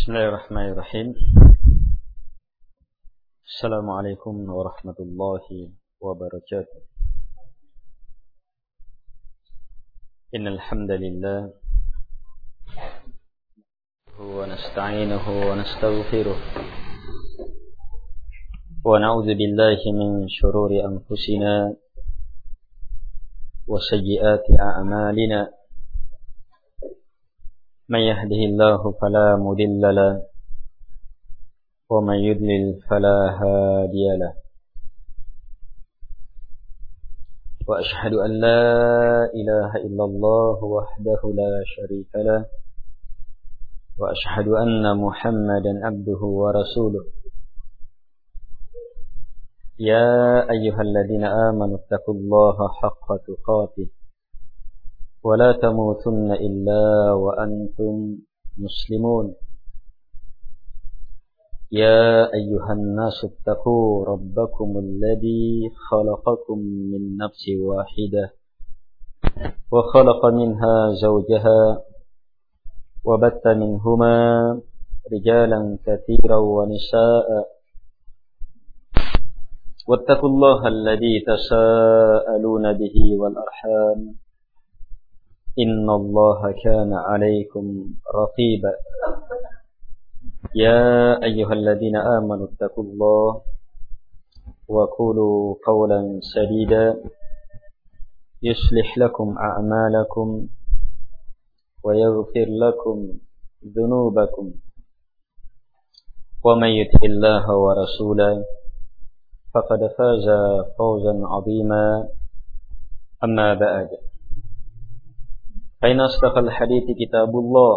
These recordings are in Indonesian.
Bismillahirrahmanirrahim. Assalamualaikum warahmatullahi wabarakatuh. Innal hamdalillah wa nasta'inuhu wa nastaghfiruh wa na'udzu billahi min shururi anfusina wa sayyiati a'malina. من يهده الله فلا مضل له ومن يضلل فلا هادي له وأشهد أن لا إله إلا الله وحده لا شريك له وأشهد أن محمدا عبده ورسوله يا أيها الذين آمنوا اتقوا الله حق تقاته ولا تموتن إلا وأنتم مسلمون يا أيها الناس اتقوا ربكم الذي خلقكم من نفس واحدة وخلق منها زوجها وبث منهما رجالا كثيرا ونساء واتقوا الله الذي تساءلون به والأرحام إن الله كان عليكم رقيبا يا أيها الذين آمنوا اتقوا الله وقولوا قولا سديدا يصلح لكم أعمالكم ويغفر لكم ذنوبكم ومن يطع الله ورسوله فقد فاز فوزا عظيما أما بعد فإن أصدق الحديث كتاب الله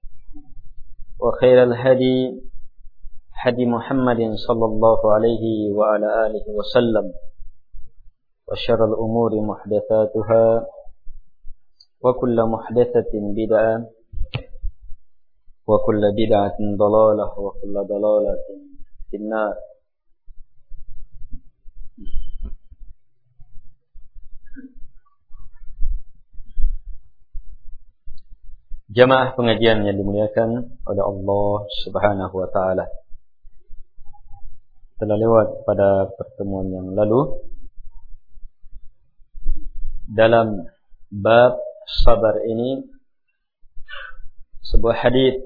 وخير الهدي هدي محمد صلى الله عليه وعلى آله وسلم وشر الأمور محدثاتها وكل محدثة بدعة وكل بدعة ضلالة وكل ضلالة في النار. Jamaah pengajian yang dimuliakan oleh Allah Subhanahu wa taala. Telah lewat pada pertemuan yang lalu dalam bab sabar ini sebuah hadis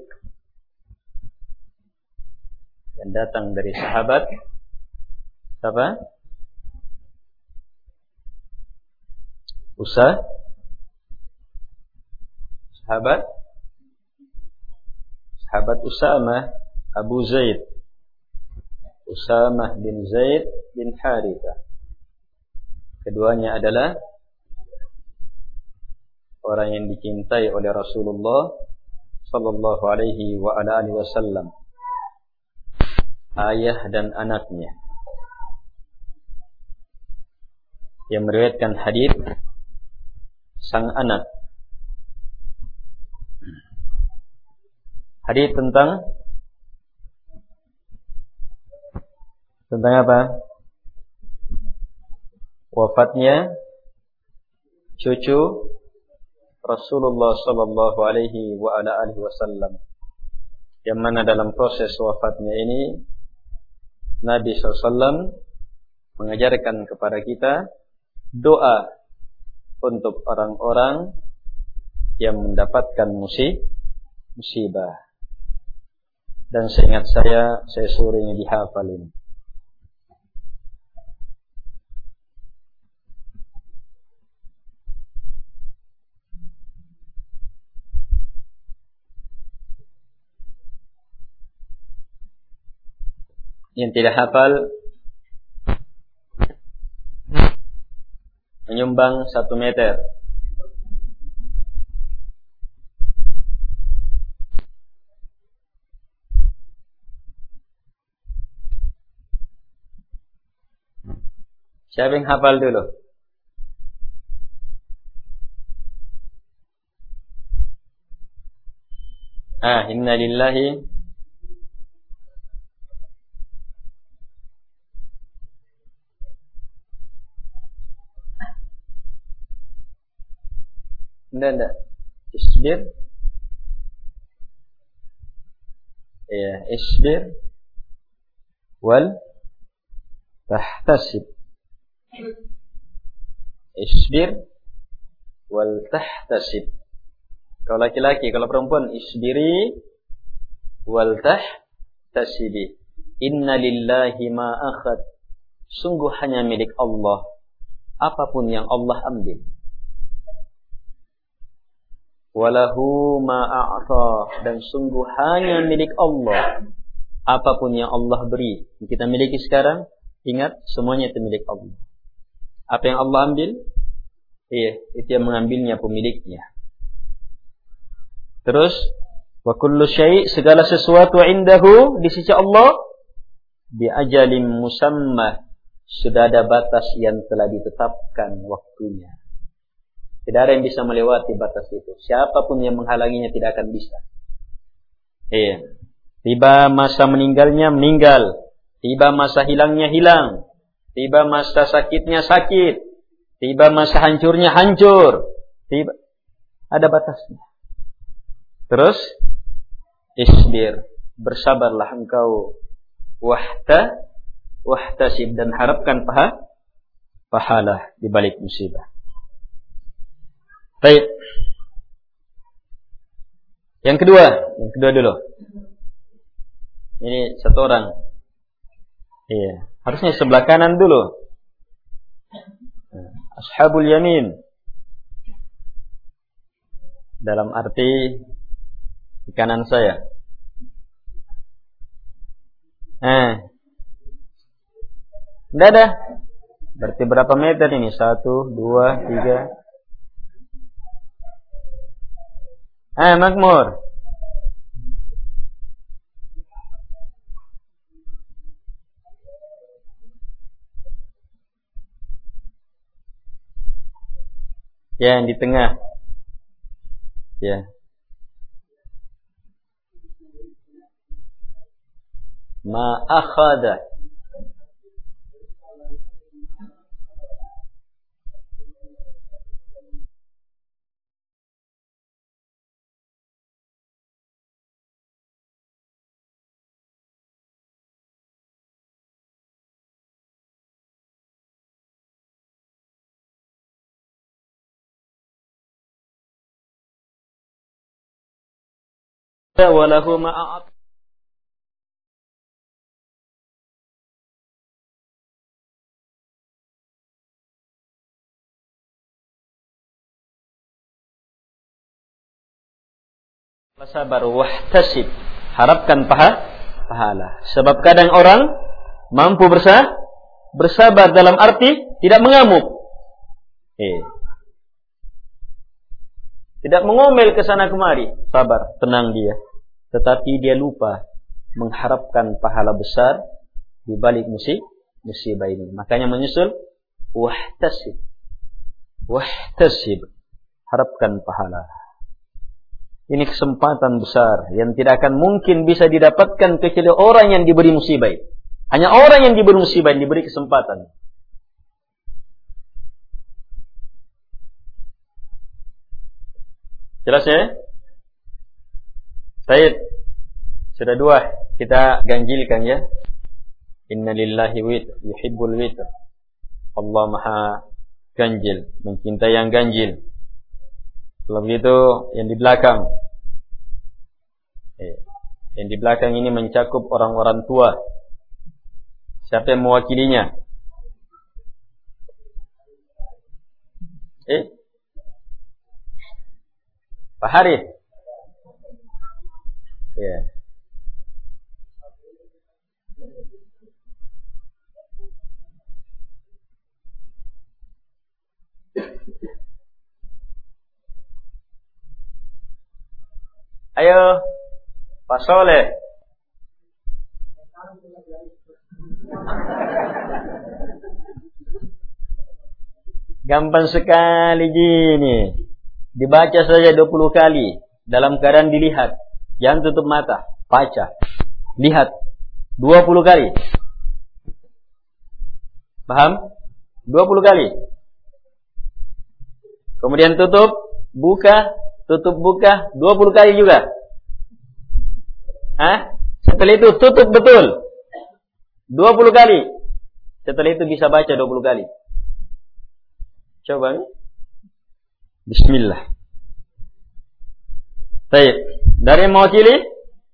yang datang dari sahabat siapa? Sahabat Usamah Abu Zaid, Usamah bin Zaid bin Harithah. Keduanya adalah orang yang dicintai oleh Rasulullah sallallahu alaihi wa ala alihi wasallam, ayah dan anaknya. Yang meriwayatkan hadis sang anak. Hadis tentang apa? Wafatnya cucu Rasulullah sallallahu alaihi wa ala alihi wasallam. Yang mana dalam proses wafatnya ini Nabi SAW mengajarkan kepada kita doa untuk orang-orang yang mendapatkan musibah. Dan seingat saya suruh ini dihafalin. Yang tidak hafal menyumbang 1 meter. Siapa yang hafal dulu? Inna lillahi Enggak. Isbir. Ya, isbir wal tahtasib. Isbir wal tahtasib. Kalau laki-laki, kalau perempuan isbiri wal tahtasibi. Inna lillahi ma akhad. Sungguh hanya milik Allah apapun yang Allah ambil. Walahu ma a'ta, dan sungguh hanya milik Allah apapun yang Allah beri. Yang kita miliki sekarang, ingat semuanya itu milik Allah. Apa yang Allah ambil, itu yang mengambilnya pemiliknya. Terus wa kullu syai', segala sesuatu indahu, di sisi Allah, bi ajalin musamma, sudah ada batas yang telah ditetapkan waktunya. Tidak ada yang bisa melewati batas itu. Siapapun yang menghalanginya tidak akan bisa. Tiba masa meninggalnya, meninggal. Tiba masa hilangnya, hilang. Tiba masa sakitnya, sakit. Tiba masa hancurnya, hancur. Tiba ada batasnya. Terus isbir, bersabarlah engkau. Wahtasib, dan harapkan pahala di balik musibah. Baik. Yang kedua dulu. Ini satu orang. Iya, harusnya sebelah kanan dulu. Ashabul yamin. Dalam arti di kanan saya. Tidak ada. Berarti berapa meter ini? 1, 2, 3. Makmur. Ya, yang di tengah. Ya. Ma akhada. Walahu ma'at. Sabar, wahtasib, harapkan pahala. Sebab kadang orang mampu bersabar dalam arti tidak mengamuk. Tidak mengomel ke sana kemari, sabar, tenang dia. Tetapi dia lupa mengharapkan pahala besar di balik musibah ini. Makanya menyusul wahtasib. Wahtasib, harapkan pahala. Ini kesempatan besar yang tidak akan mungkin bisa didapatkan kecuali orang yang diberi musibah. Hanya orang yang diberi musibah yang diberi kesempatan. Jelas ya? Baik. Sudah 2 kita ganjilkan ya. Inna lillahi witr, yuhibbul witr. Allah maha ganjil, mencintai yang ganjil. Kalau begitu yang di belakang. Yang di belakang ini mencakup orang-orang tua. Siapa yang mewakilinya? Pak Harith. Ya. Ayo, Pak Soleh. Gampang sekali gini. Dibaca saja 20 kali. Dalam keadaan dilihat. Jangan tutup mata. Baca. Lihat. 20 kali. Paham? 20 kali. Kemudian tutup. Buka. Tutup buka. 20 kali juga. Setelah itu tutup betul 20 kali. Setelah itu bisa baca 20 kali. Coba. Bismillah. Baik. Dari yang mewakili?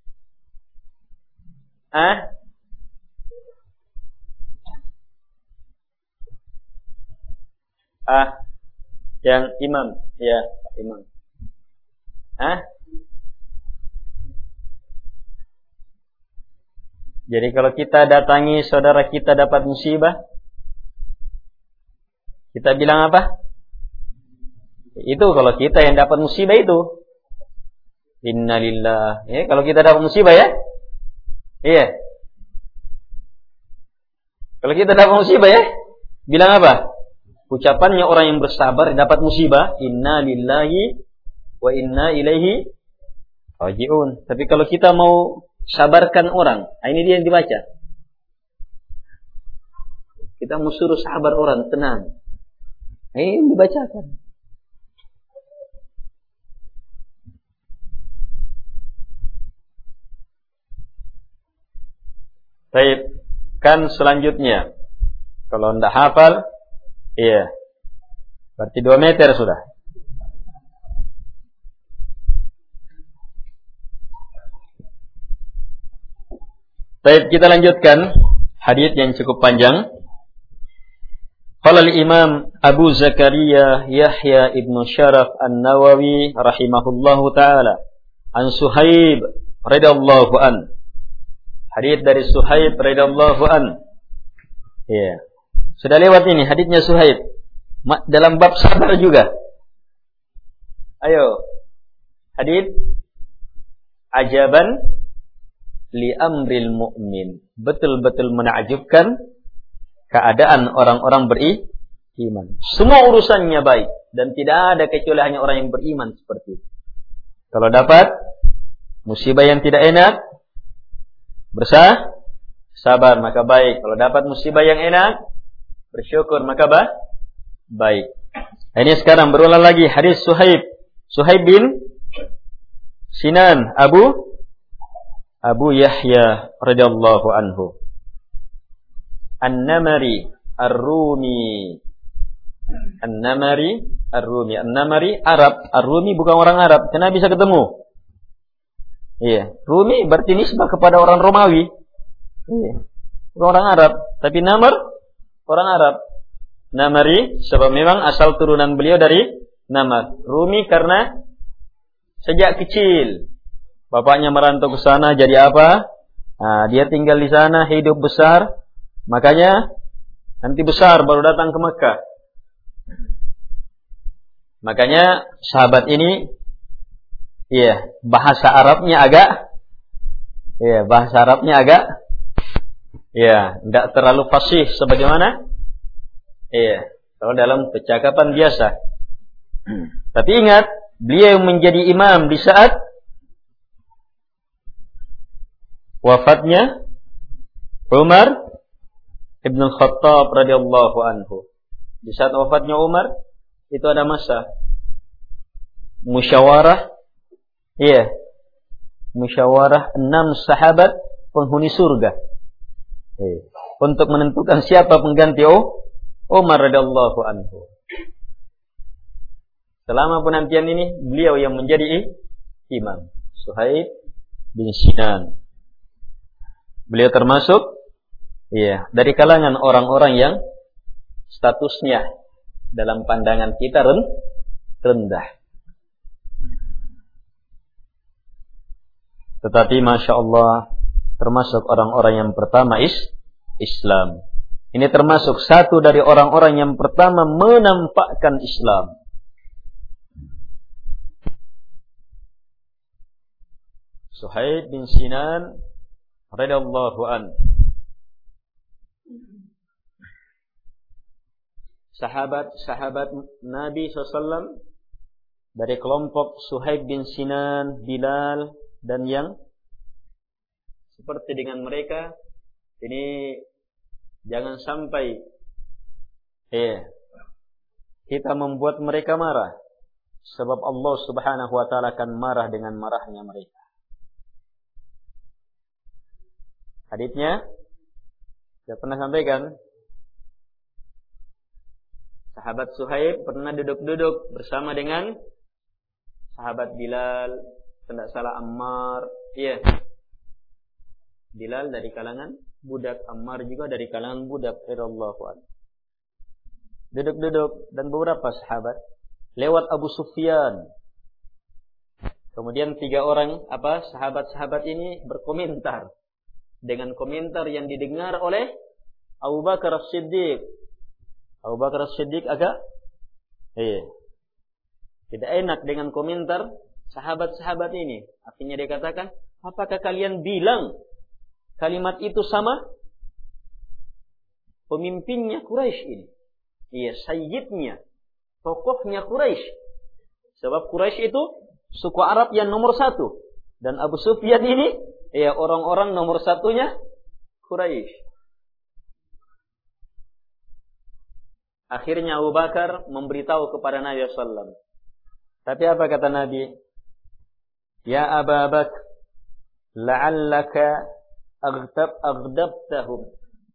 Yang imam. Ya, imam. Jadi kalau kita datangi saudara kita dapat musibah, kita bilang apa? Itu kalau kita yang dapat musibah itu. Innalillah. Ya, kalau kita dapat musibah ya. Iya. Kalau kita dapat musibah ya, bilang apa? Ucapannya orang yang bersabar dapat musibah, innalillahi wa inna ilaihi raji'un. Tapi kalau kita mau sabarkan orang, ini dia yang dibaca. Kita mau suruh sabar orang, tenang. Ini dibacakan. Baik, kan selanjutnya. Kalau tidak hafal, iya. Berarti 2 meter sudah. Baik, kita lanjutkan hadits yang cukup panjang. Qala al-Imam Abu Zakaria Yahya ibn Syaraf An-Nawawi rahimahullahu taala an Suhaib radhiyallahu an. Hadits dari Suhaib radhiyallahu an. Ya. Sudah lewat ini haditsnya Suhaib. Dalam bab sabar juga. Ayo. Hadits ajaban li amril mu'min. Betul-betul menakjubkan keadaan orang-orang beriman. Semua urusannya baik dan tidak ada kecuali hanya orang yang beriman seperti itu. Kalau dapat musibah yang tidak enak, sabar maka baik. Kalau dapat musibah yang enak, bersyukur maka baik. Ini sekarang berulang lagi hadis Suhaib bin Sinan Abu Yahya radhiyallahu anhu. An-Namari Ar-Rumi. An-Namari Ar-Rumi. An-Namari Arab, Ar-Rumi bukan orang Arab. Kenapa bisa ketemu? Iya, Rumi berarti nisbah kepada orang Romawi. Iya. Bukan orang Arab, tapi Namar orang Arab. Namari sebab memang asal turunan beliau dari Namar. Rumi karena sejak kecil bapaknya merantau ke sana jadi apa? Nah, dia tinggal di sana, hidup besar. Makanya nanti besar baru datang ke Mekah. Makanya sahabat ini bahasa Arabnya agak tidak terlalu fasih sebagaimana kalau dalam percakapan biasa. Tapi ingat, beliau menjadi imam di saat wafatnya Umar Ibn Khattab radhiyallahu anhu. Di saat wafatnya Umar itu ada masa musyawarah. Musyawarah 6 sahabat penghuni surga. Untuk menentukan siapa pengganti Umar radhiyallahu anhu. Selama penantian ini beliau yang menjadi imam, Suhaib bin Sinan. Beliau termasuk dari kalangan orang-orang yang statusnya dalam pandangan kita rendah. Tetapi Masya Allah termasuk orang-orang yang pertama Islam. Ini termasuk satu dari orang-orang yang pertama menampakkan Islam. Suhaib bin Sinan radhiyallahu an. Sahabat Nabi SAW dari kelompok Suhaib bin Sinan, Bilal dan yang seperti dengan mereka. Ini jangan sampai kita membuat mereka marah, sebab Allah Subhanahu wa taala akan marah dengan marahnya mereka. Haditsnya saya pernah sampaikan. Sahabat Suhaib pernah duduk-duduk bersama dengan sahabat Bilal, tidak salah Ammar. Iya. Bilal dari kalangan budak, Ammar juga dari kalangan budak. Radhiyallahu anhu. Duduk-duduk dan beberapa sahabat lewat Abu Sufyan. Kemudian 3 orang sahabat-sahabat ini berkomentar dengan komentar yang didengar oleh Abu Bakar As-Siddiq. Abu Bakar As-Siddiq agak tidak enak dengan komentar sahabat-sahabat ini. Artinya dia katakan, apakah kalian bilang kalimat itu sama pemimpinnya Quraisy ini? Iya, sayyidnya, tokohnya Quraisy. Sebab Quraisy itu suku Arab yang nomor 1. Dan Abu Sufyan ini orang-orang nomor 1-nya Quraisy. Akhirnya Abu Bakar memberitahu kepada Nabi SAW. Tapi apa kata Nabi? Ya Abu Bakar, la'allaka aghdabtahum.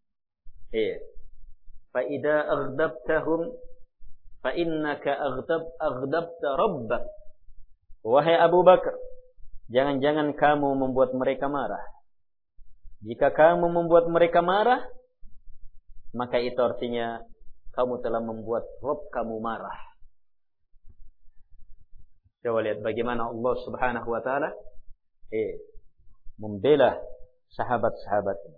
Fa'idha aghdabtahum, fa'innaka aghdabta rabbak. Wahai Abu Bakar, jangan-jangan kamu membuat mereka marah. Jika kamu membuat mereka marah, maka itu artinya kamu telah membuat Rabb kamu marah. Coba lihat bagaimana Allah Subhanahu wa taala membela sahabat-sahabatnya.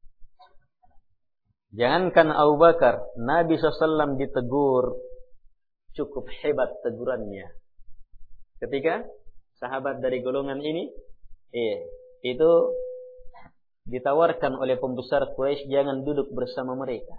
Jangankan Abu Bakar, Nabi SAW ditegur, cukup hebat tegurannya. Ketika sahabat dari golongan ini itu ditawarkan oleh pembesar Quraisy jangan duduk bersama mereka.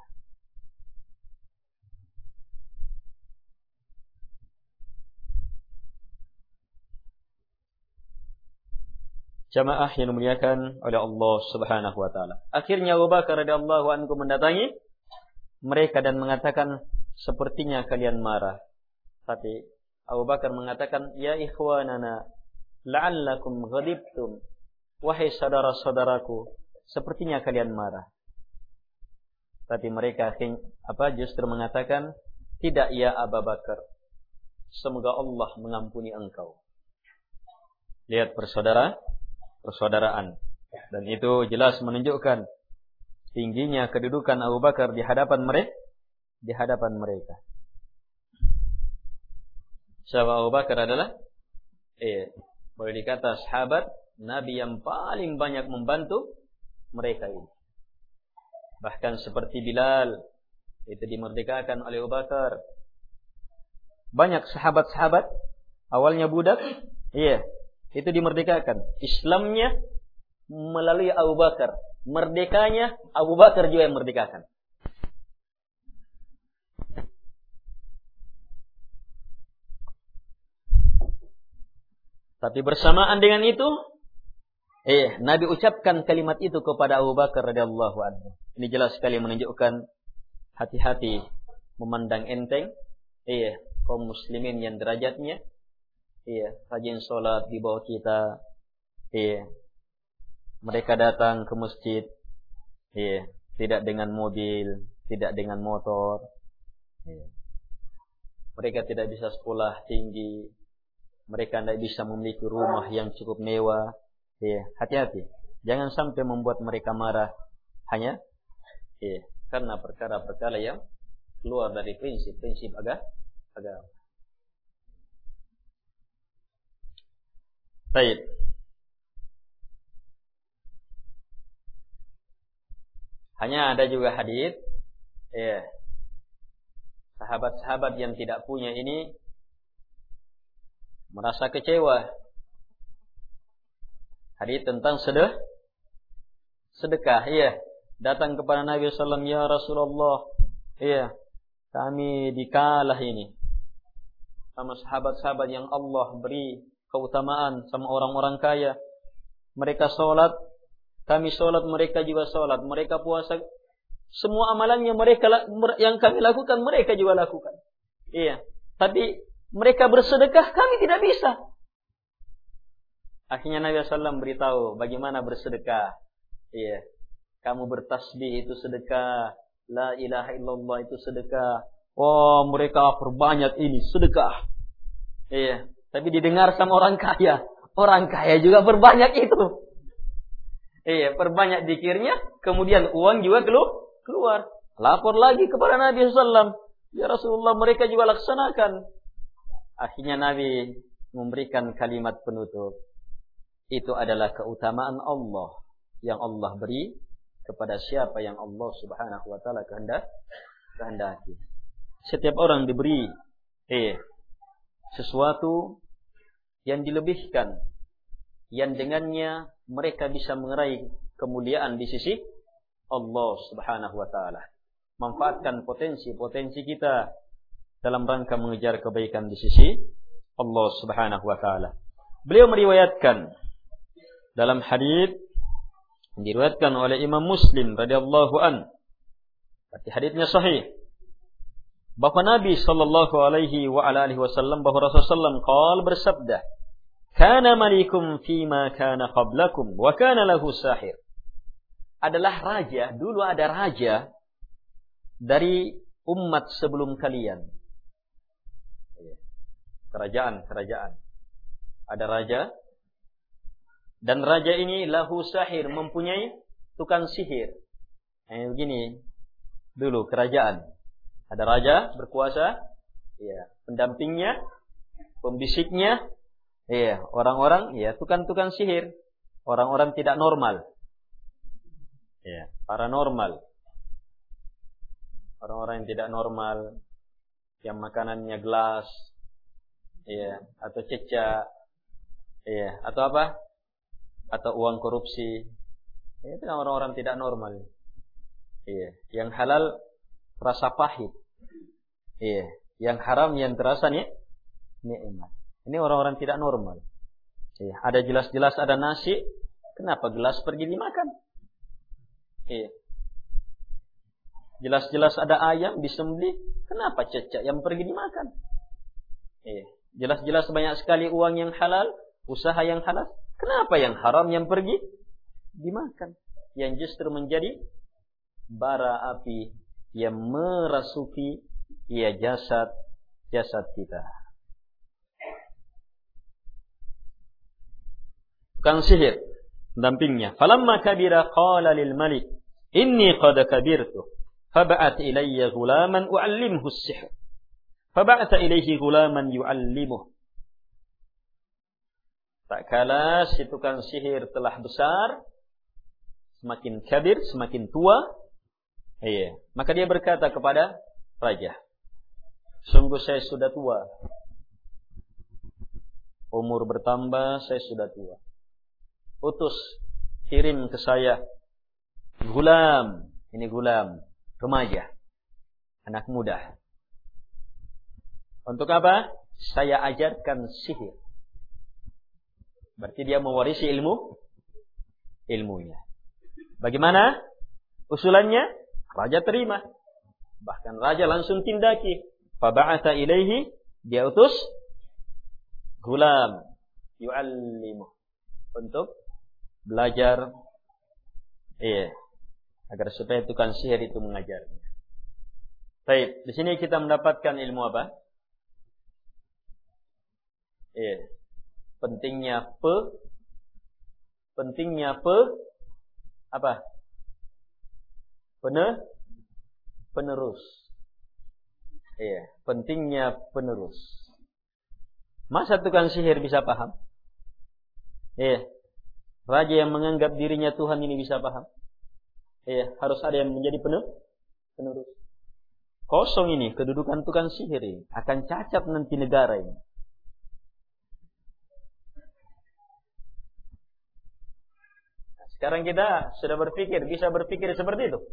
Jamaah yang dimuliakan oleh Allah Subhanahu wa taala. Akhirnya Abu Bakar radhiyallahu anhu mendatangi mereka dan mengatakan, sepertinya kalian marah. Tapi Abu Bakar mengatakan, ya ikhwanana, la'allakum ghadibtum. Wahai saudara-saudaraku, sepertinya kalian marah. Tapi mereka justru mengatakan, tidak ya Abu Bakar. Semoga Allah mengampuni engkau. Lihat persaudaraan. Dan itu jelas menunjukkan tingginya kedudukan Abu Bakar di hadapan mereka. Sahabat Abu Bakar adalah boleh dikata sahabat Nabi yang paling banyak membantu mereka ini. Bahkan seperti Bilal itu dimerdekakan oleh Abu Bakar. Banyak sahabat-sahabat awalnya budak, itu dimerdekakan. Islamnya melalui Abu Bakar. Merdekanya Abu Bakar juga yang merdekakan. Tapi bersamaan dengan itu, Nabi ucapkan kalimat itu kepada Abu Bakar radhiyallahu anhu. Ini jelas sekali menunjukkan hati-hati memandang enteng kaum muslimin yang derajatnya rajin sholat di bawah kita. Mereka datang ke masjid tidak dengan mobil, tidak dengan motor. Mereka tidak bisa sekolah tinggi. Mereka tidak bisa memiliki rumah yang cukup mewah. Hati-hati. Jangan sampai membuat mereka marah hanya karena perkara-perkara yang keluar dari prinsip-prinsip agama. Baik. Hanya ada juga hadis sahabat-sahabat yang tidak punya ini merasa kecewa. Hadis tentang sedekah. Datang kepada Nabi sallallahu alaihi wasallam, ya Rasulullah, kami dikalah ini sama sahabat-sahabat yang Allah beri keutamaan sama orang-orang kaya. Mereka sholat, kami sholat, mereka juga sholat. Mereka puasa, semua amalannya mereka yang kami lakukan, mereka juga lakukan. Tapi mereka bersedekah, kami tidak bisa. Akhirnya Nabi SAW beritahu bagaimana bersedekah. Kamu bertasbih itu sedekah. La ilaha illallah itu sedekah. Oh, mereka perbanyak ini sedekah. Iya, tapi didengar sama orang kaya. Orang kaya juga perbanyak itu. Iya, perbanyak zikirnya, kemudian uang juga keluar. Lapor lagi kepada Nabi SAW. Ya Rasulullah, mereka juga laksanakan. Akhirnya Nabi memberikan kalimat penutup. Itu adalah keutamaan Allah yang Allah beri kepada siapa yang Allah Subhanahu wa taala kehendaki. Setiap orang diberi sesuatu yang dilebihkan, yang dengannya mereka bisa mengerai kemuliaan di sisi Allah Subhanahu wa taala. Manfaatkan potensi-potensi kita dalam rangka mengejar kebaikan di sisi Allah Subhanahu wa taala. Beliau meriwayatkan dalam hadis diriwayatkan oleh Imam Muslim radhiyallahu an. Berarti hadisnya sahih. Bahwa Nabi sallallahu alaihi wa ala alihi wasallam bahwa Rasulullah sallallahu bersabda, "Kana malikum fima kana qablakum wa kana lahu sahir." Adalah raja, dulu ada raja dari umat sebelum kalian. Kerajaan. Ada raja. Dan raja ini lahu sahir, mempunyai tukang sihir. Begini, dulu kerajaan. Ada raja berkuasa, pendampingnya, pembisiknya, orang-orang, tukang-tukang sihir. Orang-orang tidak normal. Paranormal. Orang-orang yang tidak normal, yang makanannya gelas, atau cecak, atau apa? Atau uang korupsi. Itu kan orang-orang tidak normal. Yang halal terasa pahit. Yang haram yang terasa nikmat. Ini orang-orang tidak normal. Ada jelas-jelas ada nasi, kenapa gelas pergi dimakan? Jelas-jelas ada ayam disembelih, kenapa cecak yang pergi dimakan? Jelas-jelas banyak sekali uang yang halal, usaha yang halal, kenapa yang haram yang pergi dimakan? Yang justru menjadi bara api yang merasuki jasad kita. Tukang sihir dampingnya. Falamma kabira qala lil malik, inni qad kabirtu, fab'ath ilayya ghulaman u'allimhu as-sihr. Fab'atha ilayhi ghulaman yu'allimuhu. Tak kala si tukang sihir telah besar, semakin kabir, semakin tua, maka dia berkata kepada raja, sungguh saya sudah tua, umur bertambah, saya sudah tua. Utus, kirim ke saya gulam, ini gulam, remaja, anak muda. Untuk apa? Saya ajarkan sihir. Berarti dia mewarisi ilmunya. Bagaimana usulannya? Raja terima. Bahkan raja langsung tindaki. Faba'atha ilaihi, dia utus gulam yu'allimu, untuk belajar agar supaya tukang sihir itu mengajarnya. Baik, di sini kita mendapatkan ilmu apa? Pentingnya apa? Penerus. Pentingnya penerus. Masa tukang sihir bisa paham? Raja yang menganggap dirinya Tuhan ini bisa paham? Harus ada yang menjadi penerus. Kosong ini kedudukan tukang sihir ini, akan cacat nanti negara ini. Sekarang kita sudah bisa berpikir seperti itu.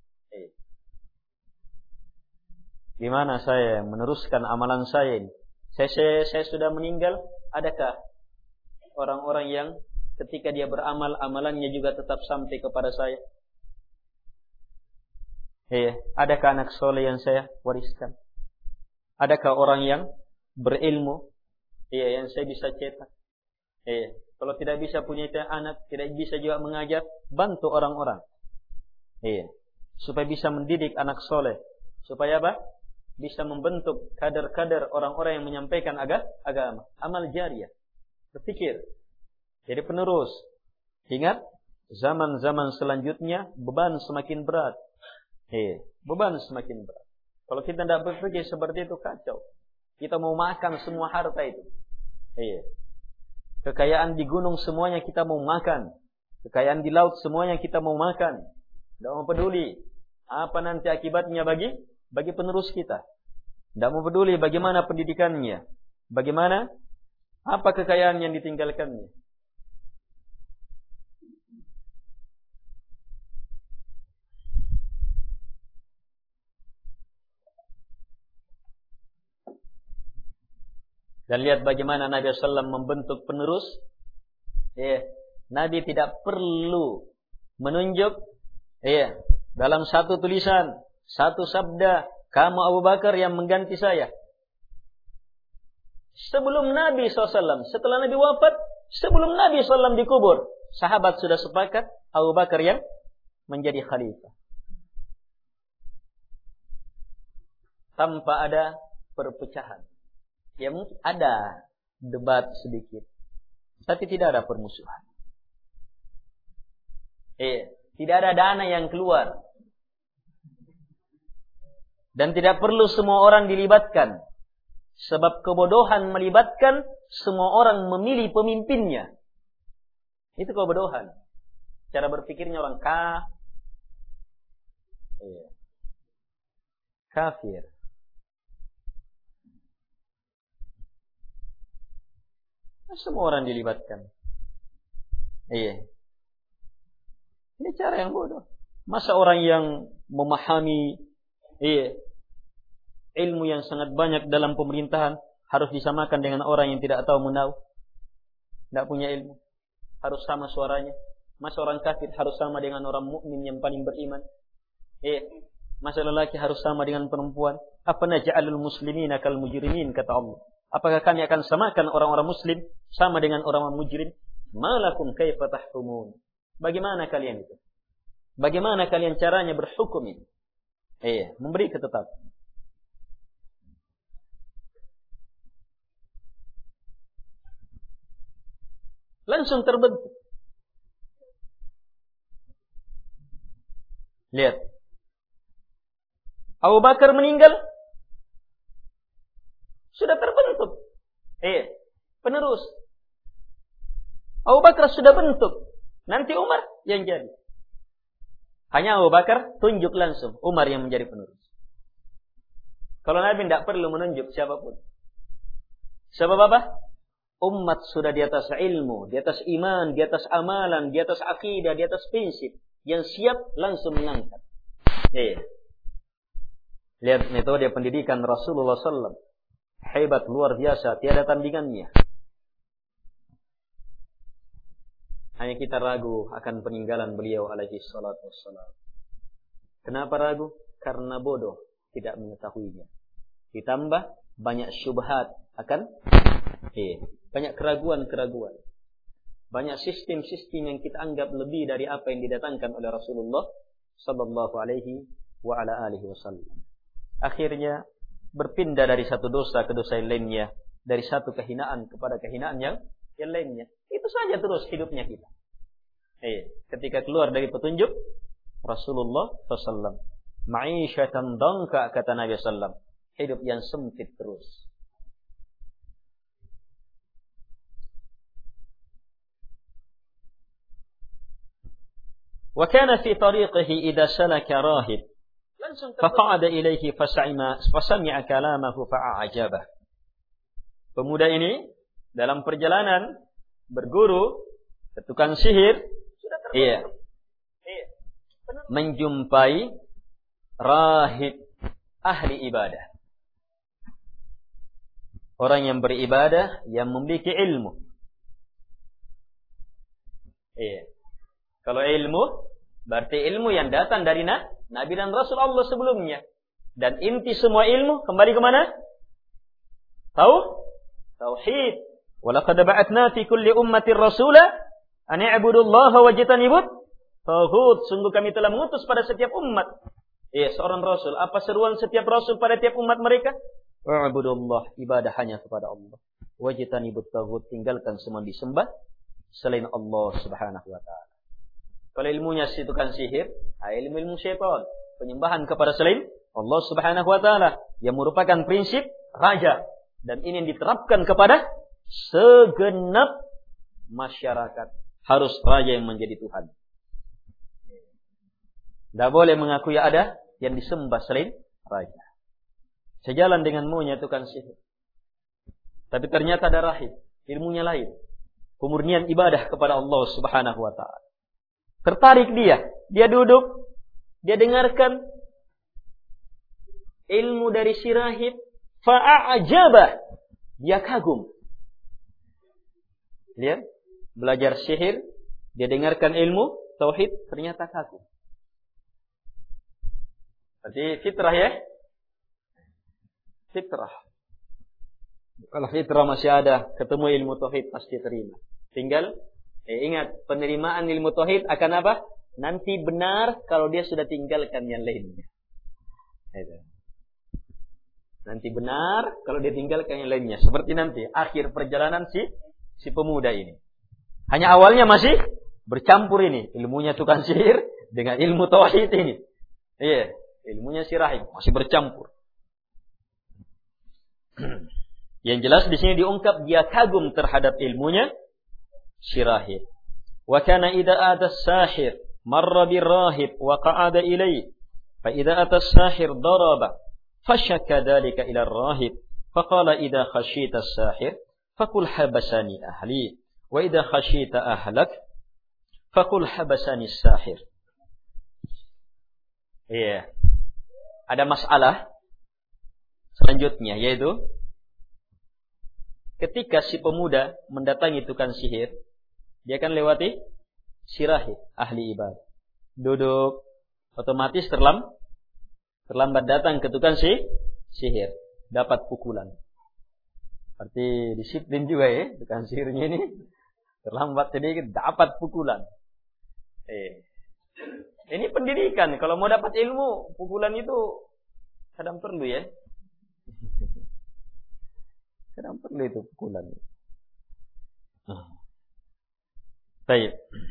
Gimana saya meneruskan amalan saya ini? Saya sudah meninggal, adakah orang-orang yang ketika dia beramal, amalannya juga tetap sampai kepada saya? Adakah anak soleh yang saya wariskan? Adakah orang yang berilmu yang saya bisa cetak? Kalau tidak bisa punya anak, tidak bisa juga mengajar, bantu orang-orang. Iya. Supaya bisa mendidik anak soleh. Supaya apa? Bisa membentuk kader-kader orang-orang yang menyampaikan agama. Amal jariyah. Berpikir. Jadi penerus. Ingat, zaman-zaman selanjutnya beban semakin berat. Beban semakin berat. Kalau kita tidak berpikir seperti itu, kacau. Kita mau makan semua harta itu. Kekayaan di gunung semuanya kita mau makan. Kekayaan di laut semuanya kita mau makan. Tidak mau peduli apa nanti akibatnya bagi penerus kita. Tidak mau peduli bagaimana pendidikannya. Bagaimana apa kekayaan yang ditinggalkannya. Dan lihat bagaimana Nabi SAW membentuk penerus. Nabi tidak perlu menunjuk dalam satu tulisan, satu sabda, kamu Abu Bakar yang mengganti saya. Sebelum Nabi SAW, setelah Nabi wafat, sebelum Nabi SAW dikubur, sahabat sudah sepakat Abu Bakar yang menjadi khalifah. Tanpa ada perpecahan. Ya mungkin ada debat sedikit, tapi tidak ada permusuhan. Tidak ada dana yang keluar. Dan tidak perlu semua orang dilibatkan. Sebab kebodohan melibatkan semua orang memilih pemimpinnya. Itu kebodohan. Cara berpikirnya orang kafir. Semua orang dilibatkan. Ini cara yang bodoh. Masa orang yang memahami ilmu yang sangat banyak dalam pemerintahan harus disamakan dengan orang yang tidak tahu menahu, tidak punya ilmu, harus sama suaranya. Masa orang kafir harus sama dengan orang mukmin yang paling beriman. Masa lelaki harus sama dengan perempuan. Apa naj'alul muslimina kal mujrimin, kata Allah. Apakah kami akan samakan orang-orang muslim sama dengan orang-orang mujrim? Malakum kaifa tahkumun. Bagaimana kalian itu? Bagaimana kalian caranya berhukum ini? Memberi ketetapan. Langsung terbentuk. Lihat. Abu Bakar meninggal, sudah terbentuk. Penerus. Abu Bakar sudah bentuk. Nanti Umar yang jadi. Hanya Abu Bakar tunjuk langsung Umar yang menjadi penerus. Kalau Nabi tidak perlu menunjuk siapapun. Sebab apa? Umat sudah di atas ilmu, di atas iman, di atas amalan, di atas akidah, di atas prinsip. Yang siap langsung mengangkat. Lihat metode pendidikan Rasulullah SAW. Hebat, luar biasa, tiada tandingannya. Hanya kita ragu akan peninggalan beliau alaihi salatu wassalam. Kenapa ragu? Karena bodoh, tidak mengetahuinya. Ditambah banyak syubhat akan banyak keraguan-keraguan. Banyak sistem-sistem yang kita anggap lebih dari apa yang didatangkan oleh Rasulullah sallallahu alaihi wa ala alihi wasallam. Akhirnya berpindah dari satu dosa ke dosa yang lainnya, dari satu kehinaan kepada kehinaan yang lainnya. Itu saja terus hidupnya kita. Ketika keluar dari petunjuk Rasulullah SAW, ma'isyatan dangka, kata Nabi SAW, hidup yang sempit terus. Wa kana fi tariqihi idza salaka rahib faqa'ada ilayhi fasami'a kalamahu fa'ajabah. Pemuda ini dalam perjalanan berguru ke tukang sihir, menjumpai rahib ahli ibadah. Orang yang beribadah, yang memiliki ilmu. Kalau ilmu, berarti ilmu yang datang dari Nabi dan Rasul Allah sebelumnya. Dan inti semua ilmu kembali ke mana? Tauhid. Walaqad ba'atsna fi kulli ummatin rasula an i'budu Allaha wajtanibut Taghut, sungguh kami telah mengutus pada setiap umat. Seorang rasul. Apa seruan setiap rasul pada tiap umat mereka? Wa'budullah, ibadah hanya kepada Allah. Wajtanibut taghut, tinggalkan semua disembah selain Allah Subhanahu wa taala. Kalau ilmunya tukang sihir, ilmu syaitan, penyembahan kepada selain Allah Subhanahu wa taala yang merupakan prinsip raja, dan ini diterapkan kepada segenap masyarakat. Harus raja yang menjadi Tuhan. Tidak boleh mengakui ada yang disembah selain raja. Sejalan dengan maunya tukang sihir. Tapi ternyata ada rahib, ilmunya lain. Pemurnian ibadah kepada Allah Subhanahu wa taala. Tertarik dia duduk, dia dengarkan ilmu dari si rahib, fa'ajabah, dia kagum. Lihat, belajar sihir, dia dengarkan ilmu tauhid, ternyata kagum. Berarti fitrah ya? Fitrah. Kalau fitrah masih ada, ketemu ilmu tauhid pasti terima. Tinggal ingat, penerimaan ilmu tauhid akan apa? Nanti benar kalau dia sudah tinggalkan yang lainnya. Nanti benar kalau dia tinggalkan yang lainnya. Seperti nanti akhir perjalanan si pemuda ini. Hanya awalnya masih bercampur ini, ilmunya tukang sihir dengan ilmu tauhid ini. Ilmunya si rahib masih bercampur. Yang jelas di sini diungkap dia kagum terhadap ilmunya si rahib. Wa kana idza ata as-sahir marra bir-rahib wa qa'ada ilayhi. Fa idza ata as-sahir daraba fashakka dhalika ila ar-rahib. Fa qala idza khashita as-sahir faqul habasani ahli wa idza khashita ahlak faqul habasani as-sahir. Ada masalah selanjutnya, yaitu ketika si pemuda mendatangi tukang sihir, dia akan lewati si rahib, ahli ibadah. Duduk, otomatis terlambat datang ke tukang sihir, dapat pukulan. Berarti disiplin juga ya, tukang sihirnya ini. Terlambat sedikit, dapat pukulan. Ini pendidikan. Kalau mau dapat ilmu, pukulan itu kadang perlu ya. Kadang perlu itu pukulan. Baik.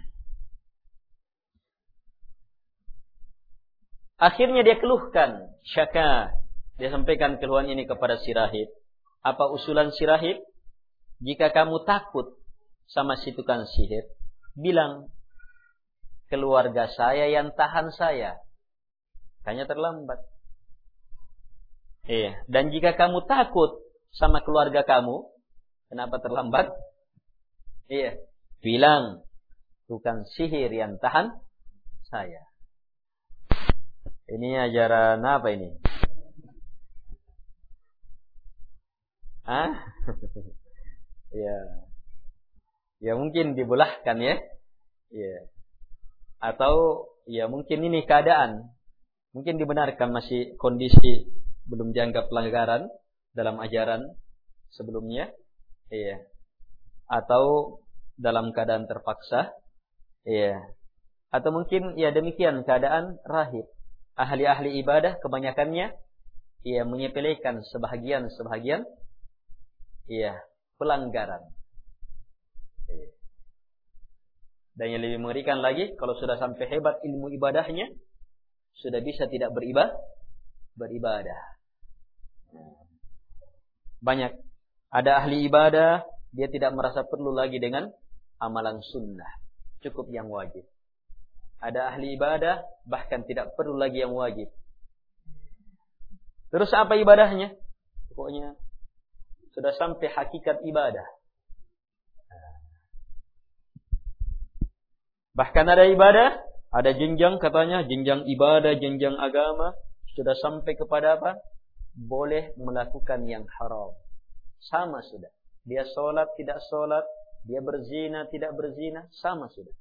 Akhirnya dia keluhkan, syaka. Dia sampaikan keluhan ini kepada si rahib. Apa usulan si rahib? Jika kamu takut sama si tukang sihir, bilang, keluarga saya yang tahan saya. Hanya terlambat. Dan jika kamu takut sama keluarga kamu, kenapa terlambat? Bilang, tukang sihir yang tahan saya. Ini ajaran apa ini? Ya mungkin dibelahkan ya. Atau ya mungkin ini keadaan, mungkin dibenarkan masih kondisi belum dianggap pelanggaran dalam ajaran sebelumnya, atau dalam keadaan terpaksa, atau mungkin ya demikian keadaan rahib, ahli-ahli ibadah kebanyakannya menyepelekan sebahagian pelanggaran. Dan yang lebih mengerikan lagi, kalau sudah sampai hebat ilmu ibadahnya, sudah bisa tidak beribadah. Banyak. Ada ahli ibadah, dia tidak merasa perlu lagi dengan amalan sunnah. Cukup yang wajib. Ada ahli ibadah, bahkan tidak perlu lagi yang wajib. Terus apa ibadahnya? Pokoknya, sudah sampai hakikat ibadah. Bahkan ada ibadah, ada jenjang katanya, jenjang ibadah, jenjang agama, sudah sampai kepada apa? Boleh melakukan yang haram. Sama sudah. Dia sholat, tidak sholat, dia berzina, tidak berzina, sama sudah.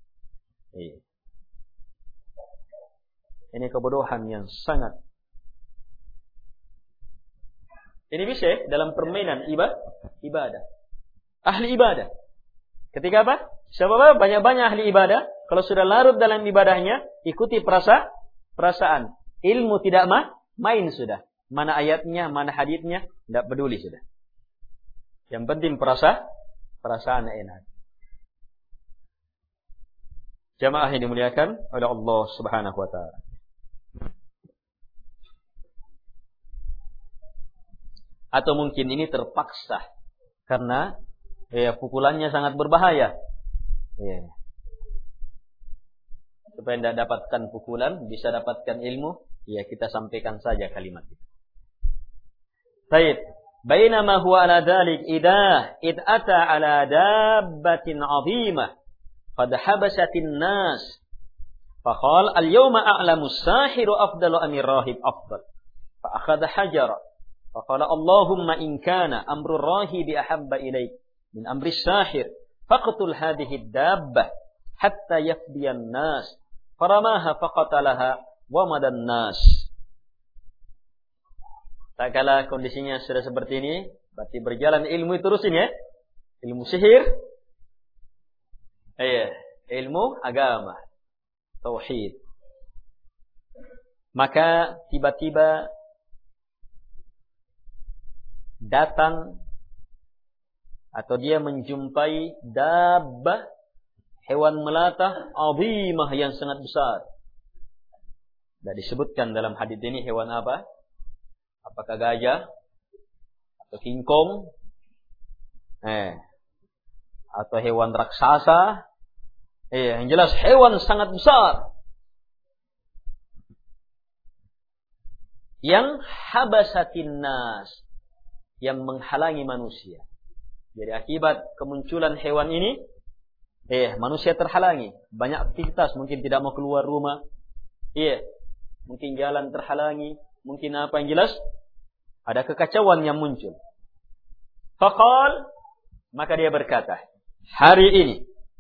Ini kebodohan yang sangat. Ini bisa dalam permainan ibadah. Ahli ibadah. Ketika apa? Sebab banyak-banyak ahli ibadah, kalau sudah larut dalam ibadahnya, ikuti perasaan. Ilmu tidak main sudah. Mana ayatnya, mana haditsnya, tidak peduli sudah. Yang penting perasaan enak. Jamaah yang dimuliakan oleh Allah Subhanahu wa taala. Atau mungkin ini terpaksa karena pukulannya sangat berbahaya. Supaya tidak dapatkan pukulan, bisa dapatkan ilmu, kita sampaikan saja kalimat itu. Baik, bainama huwa ala dzalik id ata ala dabbatin 'azimah qad habasatin nas faqala al-yawma a'lamu as-sahiru afdalu amir rahib afdal fa akhadha hajara faqala Allahumma in kana amru rahibi ahabba ilaik min amri as-sahir faqtul hadhihi ad-dabbah hatta yafdiya an-nas faramaha faqatalaha wa madan nas. Tak kala kondisinya sudah seperti ini, berarti berjalan ilmu terusin ya. Ilmu sihir, ilmu agama, tauhid. Maka tiba-tiba datang atau dia menjumpai dabbah, hewan melata azimah yang sangat besar. Dan disebutkan dalam hadis ini hewan apa? Apakah gajah atau kingkong, atau hewan raksasa? Yang jelas hewan sangat besar yang habasatin nas, yang menghalangi manusia. Jadi akibat kemunculan hewan ini, manusia terhalangi. Banyak aktivitas, mungkin tidak mau keluar rumah. Mungkin jalan terhalangi. Mungkin apa yang jelas, ada kekacauan yang muncul. Faqal, maka dia berkata, hari ini,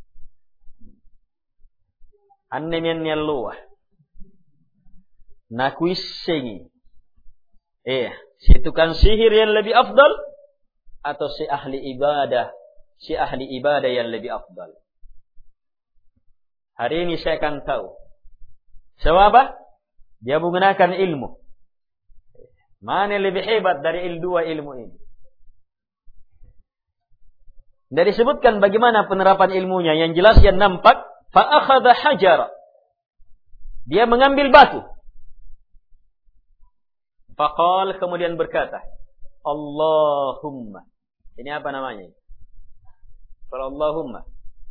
annemen yalluah, nakuisengi, si tukang sihir yang lebih afdal, atau si ahli ibadah yang lebih afdal. Hari ini saya akan tahu. Sebab apa? Dia menggunakan ilmu. Mana yang lebih hebat dari dua ilmu ini? Dan disebutkan bagaimana penerapan ilmunya. Yang jelas yang nampak. Fa'akhadha hajara. Dia mengambil batu. Faqal kemudian berkata, Allahumma. Ini apa namanya? Kalau Allahumma.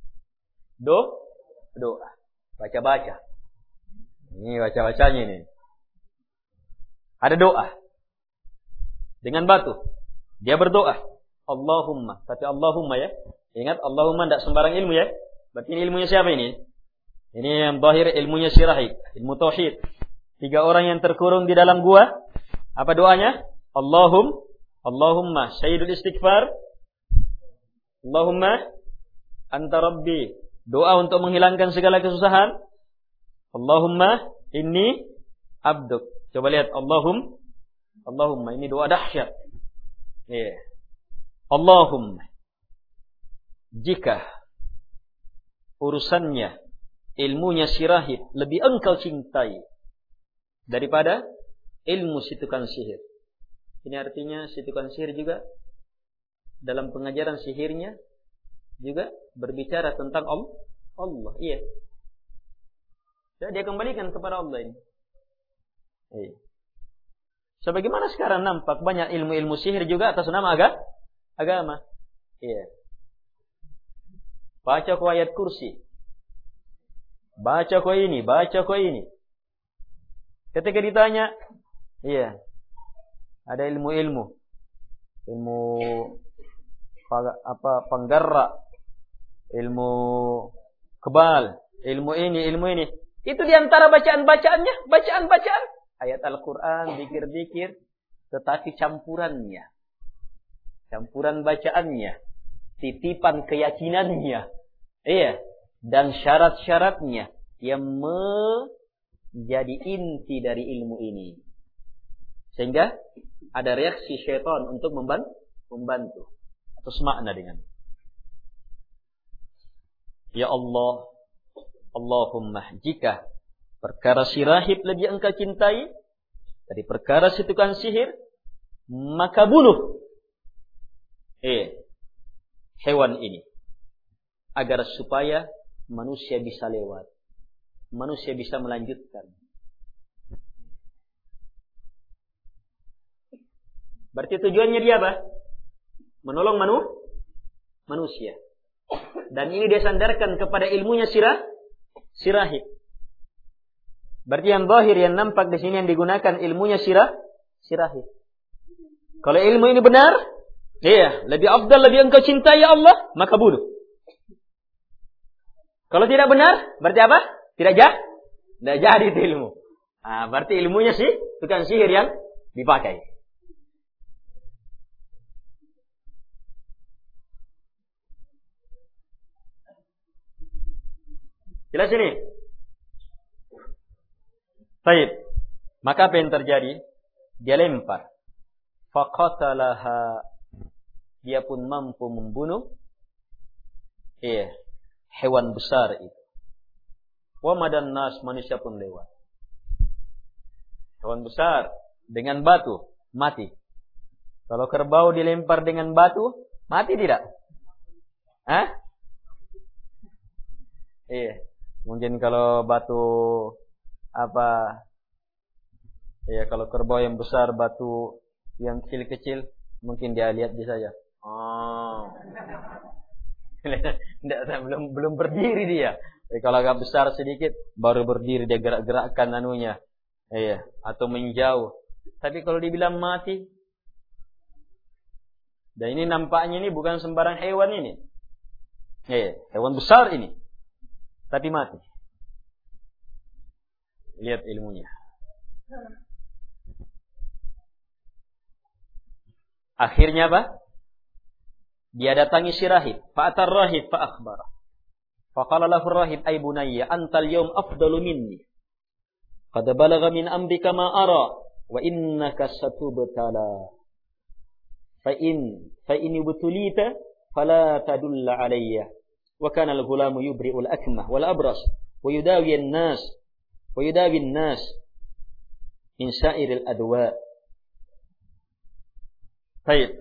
Doa. Baca-baca. Ini baca-bacanya ini. Ada doa. Dengan batu. Dia berdoa. Allahumma. Tapi Allahumma ya. Ingat Allahumma tidak sembarang ilmu ya. Berarti ini ilmunya siapa ini? Ini yang zahir ilmunya si rahib. Ilmu tauhid. 3 orang yang terkurung di dalam gua. Apa doanya? Allahumma sayyidul istighfar. Allahumma anta rabbi. Doa untuk menghilangkan segala kesusahan. Allahumma inni abduk. Coba lihat Allahumma ini doa dahsyat. Allahumma jika urusannya ilmunya si rahib lebih engkau cintai daripada ilmu si tukang sihir. Ini artinya si tukang sihir juga dalam pengajaran sihirnya juga berbicara tentang Allah. Jadi dia kembalikan kepada Allah ini. Sebagaimana sekarang nampak banyak ilmu-ilmu sihir juga atas nama agama. Baca kau ayat kursi. Baca kau ini, baca kau ini. Ketika ditanya, ada ilmu penggerak, ilmu kebal, ilmu ini. Itu diantara bacaan-bacaan. Ayat Al-Quran, zikir-zikir, tetapi campuran bacaannya, titipan keyakinannya, dan syarat-syaratnya yang menjadi inti dari ilmu ini. Sehingga ada reaksi syaitan untuk membantu. Atau semakna dengan. Ya Allah, Allahumma, jika perkara si rahib lebih engkau cintai dari perkara si tukang sihir, maka bunuh hewan ini agar supaya manusia bisa lewat, manusia bisa melanjutkan. Berarti tujuannya dia apa? Menolong manusia. Dan ini dia sandarkan kepada ilmunya si rahib. Berarti yang zahir, yang nampak di sini yang digunakan ilmunya si rahib. Kalau ilmu ini benar, lebih afdal, lebih engkau cintai Allah, maka bunuh. Kalau tidak benar, berarti apa? Tidak jadi itu ilmu. Berarti ilmunya bukan sihir yang dipakai. Jelas ini? Baik. Maka apa yang terjadi? Dia lempar. Faqatalaha. Dia pun mampu membunuh hewan besar itu. Wa madan nas, manusia pun lewat. Hewan besar dengan batu mati. Kalau kerbau dilempar dengan batu, mati tidak? Mungkin kalau batu kalau kerbau yang besar, batu yang kecil-kecil, mungkin dia lihat di saya. Belum berdiri dia. Kalau agak besar sedikit, baru berdiri dia gerak-gerakkan anunya. Atau menjauh. Tapi kalau dibilang mati, dan ini nampaknya ini bukan sembarang hewan ini. Hewan besar ini. Tapi mati. Lihat ilmunya. Akhirnya apa? Dia datangi si rahib. Fa'atar rahib fa'akhbarah. Faqala lahu rahib, ay bunayya, antal yawm afdalu minni. Qad balagha min amrika ma ara. Wa innaka satubtala. Fa'in ubtulita fala tadulla alayya. Wa kana al-ghulamu yubri'ul akmah wal abras wa yudawi an-nas min sa'iril adwa. Baik.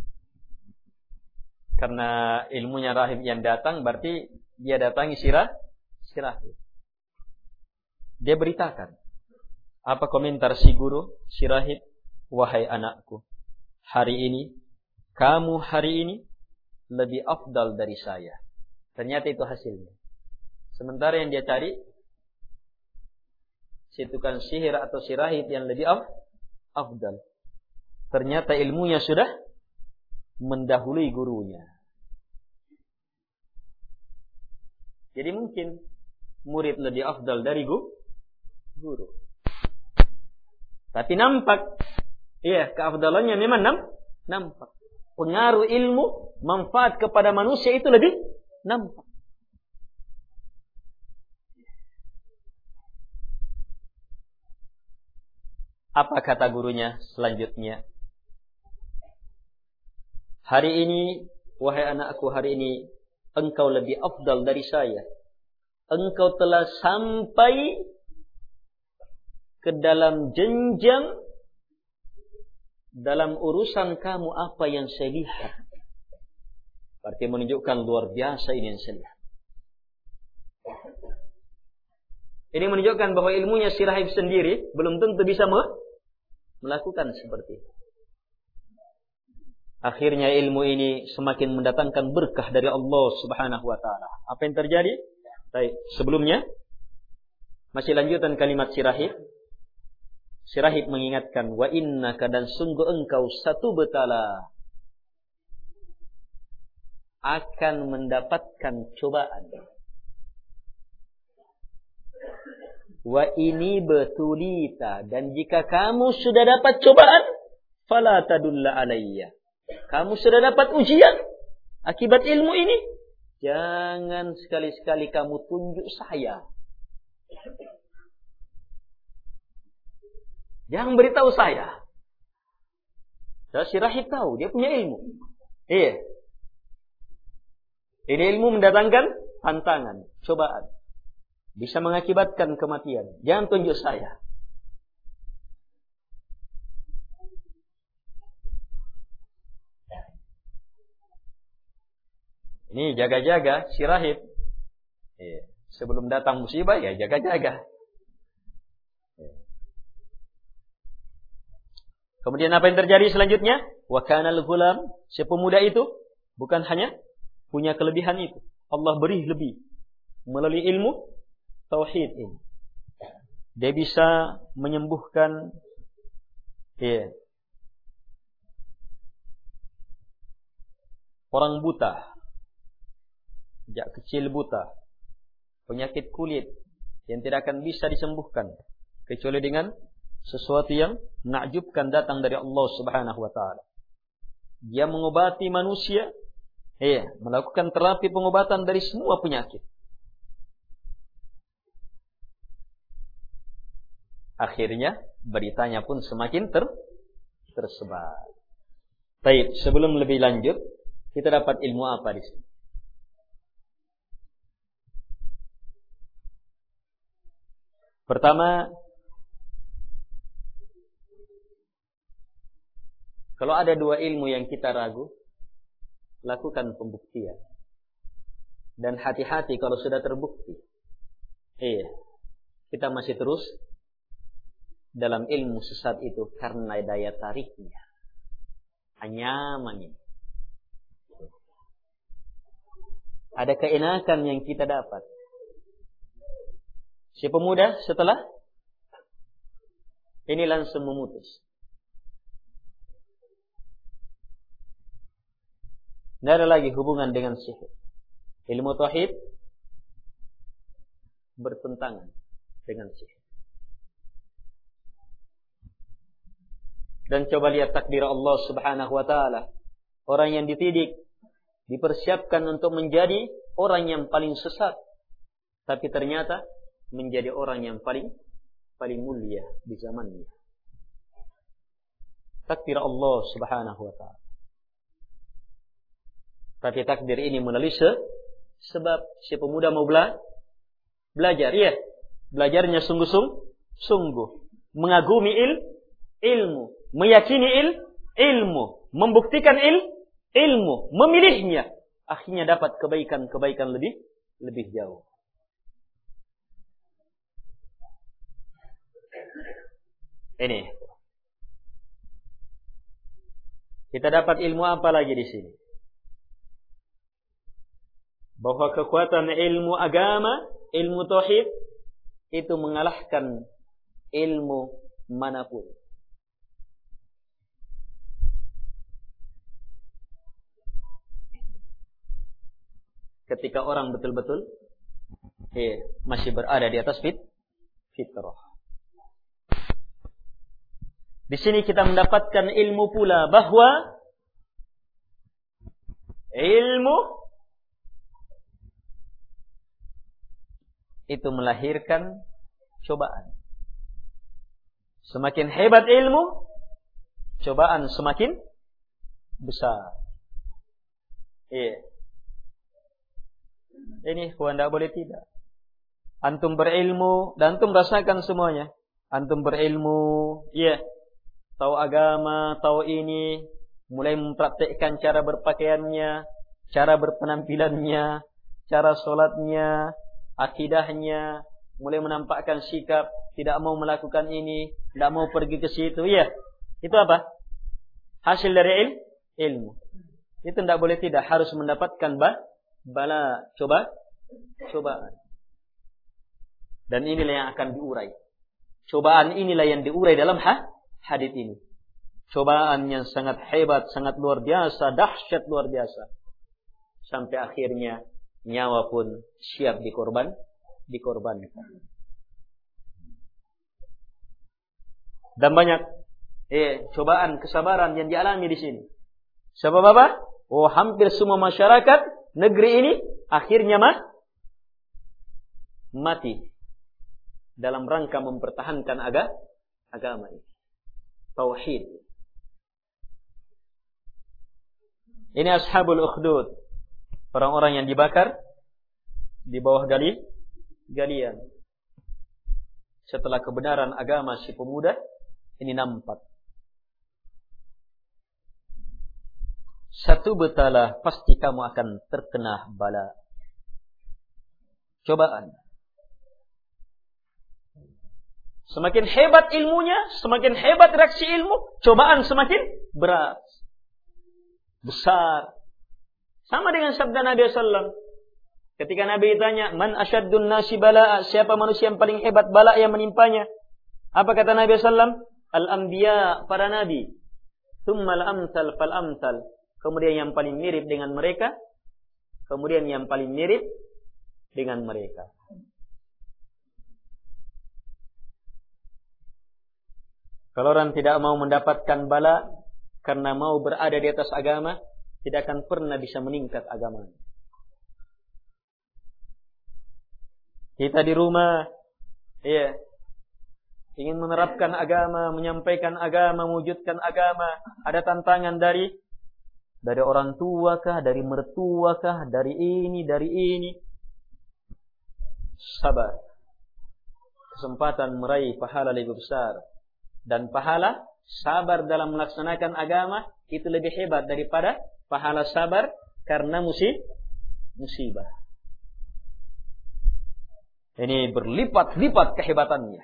Karena ilmunya rahib yang datang, berarti dia datangi si rahib. Dia beritakan apa komentar si guru, si rahib. Wahai anakku, kamu hari ini lebih afdal dari saya. Ternyata itu hasilnya. Sementara yang dia cari si tukang sihir atau si rahib yang lebih afdal. Ternyata ilmunya sudah mendahului gurunya. Jadi mungkin murid lebih afdal dari guru. Tapi nampak keafdalannya memang nampak. Pengaruh ilmu, manfaat kepada manusia itu lebih nampak. Apa kata gurunya selanjutnya? Hari ini, wahai anakku, hari ini engkau lebih afdal dari saya. Engkau telah sampai ke dalam jenjang dalam urusan kamu apa yang saya lihat. Berarti menunjukkan luar biasa ini yang saya lihat. Ini menunjukkan bahwa ilmunya si rahib sendiri belum tentu bisa melakukan seperti itu. Akhirnya ilmu ini semakin mendatangkan berkah dari Allah Subhanahu wa taala. Apa yang terjadi? Baik, sebelumnya masih lanjutan kalimat si rahib. Si rahib mengingatkan, wa innaka, dan sungguh engkau satubtala, akan mendapatkan cobaan. Wa ini betulita, dan jika kamu sudah dapat cobaan, fala tadulla alayya, kamu sudah dapat ujian akibat ilmu ini, jangan sekali-sekali kamu tunjuk saya. Jangan beritahu saya. Si rahib tahu, dia punya ilmu. Ini ilmu mendatangkan tantangan, cobaan. bisa mengakibatkan kematian. Jangan tunjuk saya. Ini jaga-jaga si rahib. Sebelum datang musibah ya jaga-jaga. Kemudian apa yang terjadi selanjutnya? Wa kana al-ghulam, si pemuda itu bukan hanya punya kelebihan itu. Allah beri lebih melalui ilmu tauhid ini. Dia bisa menyembuhkan orang buta. Sejak kecil buta. Penyakit kulit yang tidak akan bisa disembuhkan kecuali dengan sesuatu yang menakjubkan datang dari Allah Subhanahu wa taala. Dia mengobati manusia, melakukan terapi pengobatan dari semua penyakit. Akhirnya beritanya pun semakin tersebar. Baik, sebelum lebih lanjut, kita dapat ilmu apa di sini? Pertama, kalau ada dua ilmu yang kita ragu, lakukan pembuktian. Dan hati-hati kalau sudah terbukti. Kita masih terus dalam ilmu sesat itu karena daya tariknya. Anyaman ini. Ada keenakan yang kita dapat. Si pemuda setelah ini langsung memutus. Tidak ada lagi hubungan dengan sihir. Ilmu tauhid bertentangan dengan sihir. Dan coba lihat takdir Allah Subhanahu wa taala. Orang yang dididik, dipersiapkan untuk menjadi orang yang paling sesat, tapi ternyata menjadi orang yang paling mulia di zamannya. Takdir Allah Subhanahu wa taala. Tapi takdir ini melalui sebab si pemuda mau belajar, belajarnya sungguh-sungguh, mengagumi ilmu, meyakini ilmu, membuktikan ilmu, memilihnya, akhirnya dapat kebaikan lebih jauh. Ini. Kita dapat ilmu apa lagi di sini? Bahwa kekuatan ilmu agama, ilmu tauhid itu mengalahkan ilmu manapun. Ketika orang betul-betul masih berada di atas fitrah. Di sini kita mendapatkan ilmu pula bahwa ilmu itu melahirkan cobaan. Semakin hebat ilmu, cobaan semakin besar. Ini tidak boleh tidak. Antum berilmu dan antum rasakan semuanya. Antum berilmu, tahu agama, tahu ini, mulai mempraktikkan cara berpakaiannya, cara berpenampilannya, cara sholatnya, akidahnya, mulai menampakkan sikap tidak mau melakukan ini, tidak mau pergi ke situ. Itu apa? Hasil dari ilmu. Itu tidak boleh tidak, harus mendapatkan bala cobaan. Dan inilah yang akan diurai. Cobaan inilah yang diurai dalam hadits ini. Cobaan yang sangat hebat, sangat luar biasa, dahsyat luar biasa. Sampai akhirnya nyawa pun siap dikorbankan. Dan banyak cobaan kesabaran yang dialami di sini. Sebab apa? Hampir semua masyarakat negeri ini akhirnya mati dalam rangka mempertahankan agama ini. Tauhid. Ini ashabul ukhdud, orang-orang yang dibakar di bawah galian. Setelah kebenaran agama si pemuda ini nampak. Satu betalah, pasti kamu akan terkena bala. Cobaan. Semakin hebat ilmunya, semakin hebat reaksi ilmu, cobaan semakin berat. Besar. Sama dengan sabda Nabi SAW. Ketika Nabi ditanya, man asyaddun nasi bala'a, siapa manusia yang paling hebat bala yang menimpanya? Apa kata Nabi SAW? Al-anbiya, para nabi. Tsummal amsal fal amsal. Kemudian yang paling mirip dengan mereka. Kemudian yang paling mirip dengan mereka. Kalau orang tidak mau mendapatkan bala karena mau berada di atas agama, tidak akan pernah bisa meningkat agamanya. Kita di rumah, ingin menerapkan agama, menyampaikan agama, mewujudkan agama, ada tantangan dari orang tua kah, dari mertua kah, dari ini. Sabar. Kesempatan meraih pahala lebih besar. Dan pahala sabar dalam melaksanakan agama itu lebih hebat daripada pahala sabar karena musibah. Ini berlipat-lipat kehebatannya.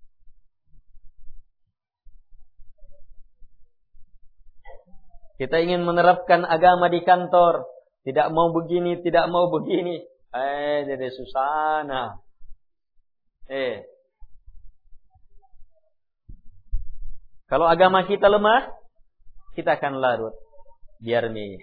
Kita ingin menerapkan agama di kantor, tidak mau begini. Jadi susana. Kalau agama kita lemah, kita akan larut. Biar nih.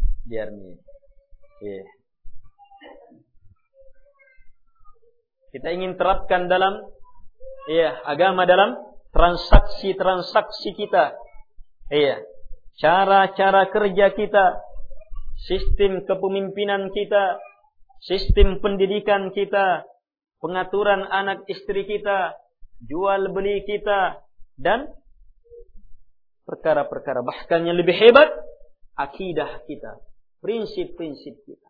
Kita ingin terapkan dalam agama dalam transaksi kita. Cara-cara kerja kita, sistem kepemimpinan kita, sistem pendidikan kita, pengaturan anak istri kita, jual beli kita, dan perkara-perkara bahkan yang lebih hebat, akidah kita, prinsip-prinsip kita.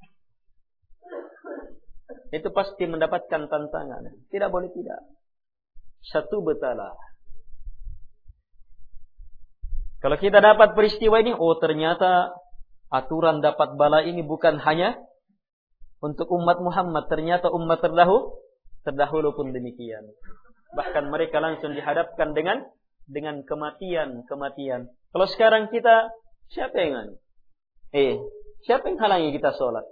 Itu pasti mendapatkan tantangan. Tidak boleh tidak. Satu betalah. Kalau kita dapat peristiwa ini, ternyata aturan dapat bala ini bukan hanya untuk umat Muhammad. Ternyata umat terdahulu pun demikian. Bahkan mereka langsung dihadapkan dengan kematian. Kalau sekarang kita, siapa yang siapa yang halangi kita sholat?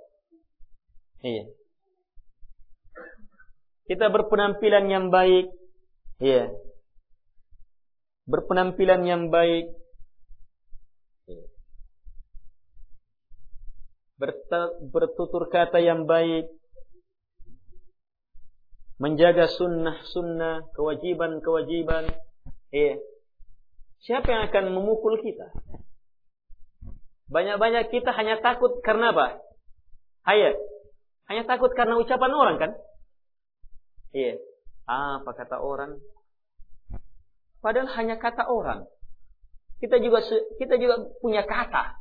Kita berpenampilan yang baik. Berpenampilan yang baik. Bertutur kata yang baik. Menjaga sunnah-sunnah, kewajiban-kewajiban. Siapa yang akan memukul kita? Banyak-banyak kita hanya takut karena apa? Hanya takut karena ucapan orang kan? Apa kata orang? Padahal hanya kata orang. Kita juga punya kata.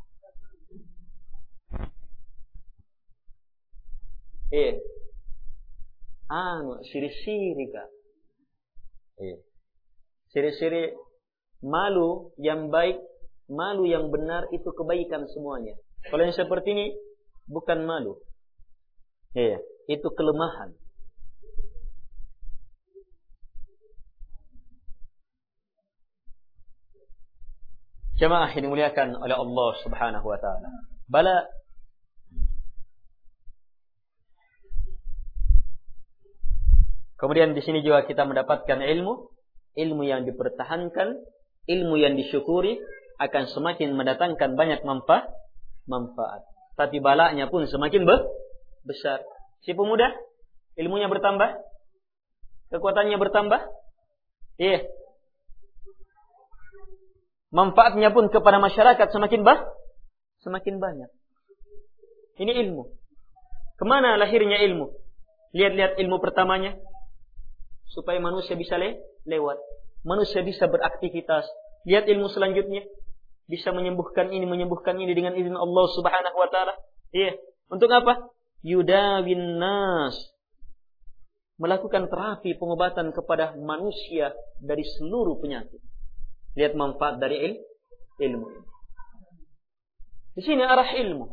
Siri-siri kak. Siri-siri malu yang baik, malu yang benar itu kebaikan semuanya. Kalau yang seperti ini bukan malu. Itu kelemahan. Jamaah yang dimuliakan oleh Allah Subhanahu wa taala. Bala kemudian di sini juga kita mendapatkan ilmu yang dipertahankan, ilmu yang disyukuri akan semakin mendatangkan banyak manfaat. Tapi balanya pun semakin besar. Si pemuda ilmunya bertambah, kekuatannya bertambah. Manfaatnya pun kepada masyarakat semakin banyak. Ini ilmu. Kemana lahirnya ilmu? Lihat-lihat ilmu pertamanya. Supaya manusia bisa lewat. Manusia bisa beraktivitas. Lihat ilmu selanjutnya. Bisa menyembuhkan ini dengan izin Allah Subhanahu wa taala. Untuk apa? Yudawin nas. melakukan terapi pengobatan kepada manusia dari seluruh penyakit. Lihat manfaat dari ilmu ini. Di sini arah ilmu.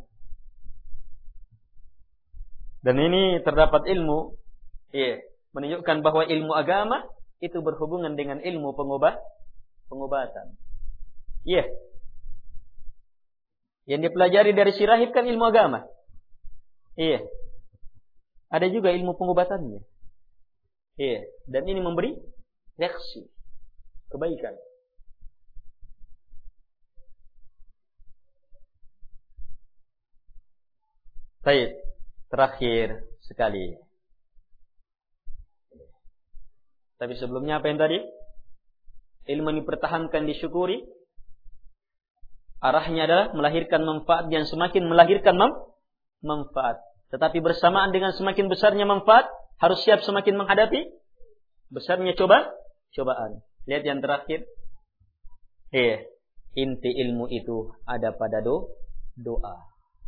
Dan ini terdapat ilmu, menunjukkan bahwa ilmu agama itu berhubungan dengan ilmu pengobatan. Yang dipelajari dari si rahib kan ilmu agama. Ada juga ilmu pengobatannya. Dan ini memberi reaksi kebaikan. Baik, terakhir sekali. Tapi sebelumnya apa yang tadi? Ilmu yang dipertahankan, disyukuri. Arahnya adalah melahirkan manfaat yang semakin melahirkan manfaat. Tetapi bersamaan dengan semakin besarnya manfaat, harus siap semakin menghadapi besarnya cobaan. Lihat yang terakhir. Inti ilmu itu ada pada doa.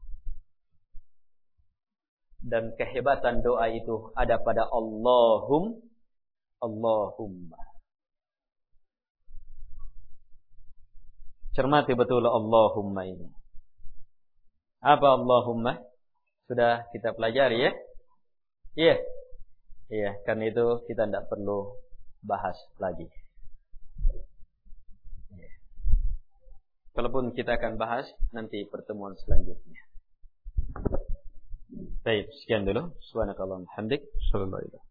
Dan kehebatan doa itu ada pada Allahumma. Cermati betul Allahumma ini. Apa Allahumma? Sudah kita pelajari ya? Karena itu kita tidak perlu bahas lagi. Walaupun kita akan bahas nanti pertemuan selanjutnya. Baik, sekian dulu. Subhanakallahumma hamdik, sallallahu alaihi wasallam.